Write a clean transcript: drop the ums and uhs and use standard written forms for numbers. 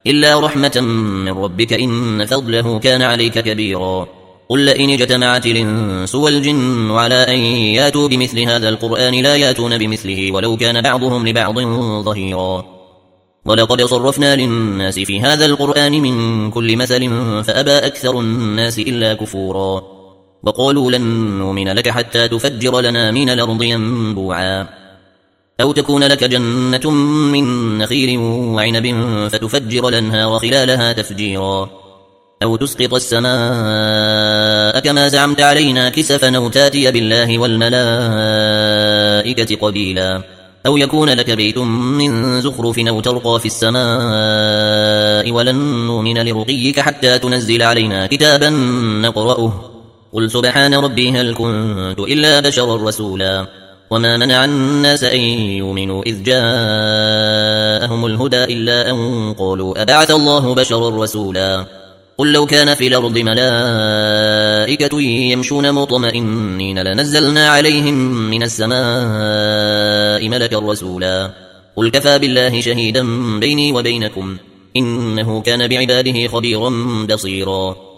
إلا رحمة من ربك إن فضله كان عليك كبيرا. قل لئن اجتمعت الإنس والجن على أن ياتوا بمثل هذا القرآن لا ياتون بمثله ولو كان بعضهم لبعض ظهيرا. ولقد صرفنا للناس في هذا القرآن من كل مثل فأبى أكثر الناس إلا كفورا. وقالوا لن نؤمن لك حتى تفجر لنا من الأرض ينبوعا أو تكون لك جنة من نخيل وعنب فتفجر الأنهار خلالها تفجيرا أو تسقط السماء كما زعمت علينا كسفا أو تاتي بالله والملائكة قبيلا أو يكون لك بيت من زخرف أو ترقى في السماء ولن نؤمن لرقيك حتى تنزل علينا كتابا نقرأه قل سبحان ربي هل كنت إلا بشرا رسولا. وما منع الناس أن يؤمنوا إذ جاءهم الهدى إلا أن قالوا أبعث الله بشرا رسولا. قل لو كان في الأرض ملائكة يمشون مطمئنين لنزلنا عليهم من السماء ملكا رسولا. قل كفى بالله شهيدا بيني وبينكم إنه كان بعباده خبيرا بصيرا.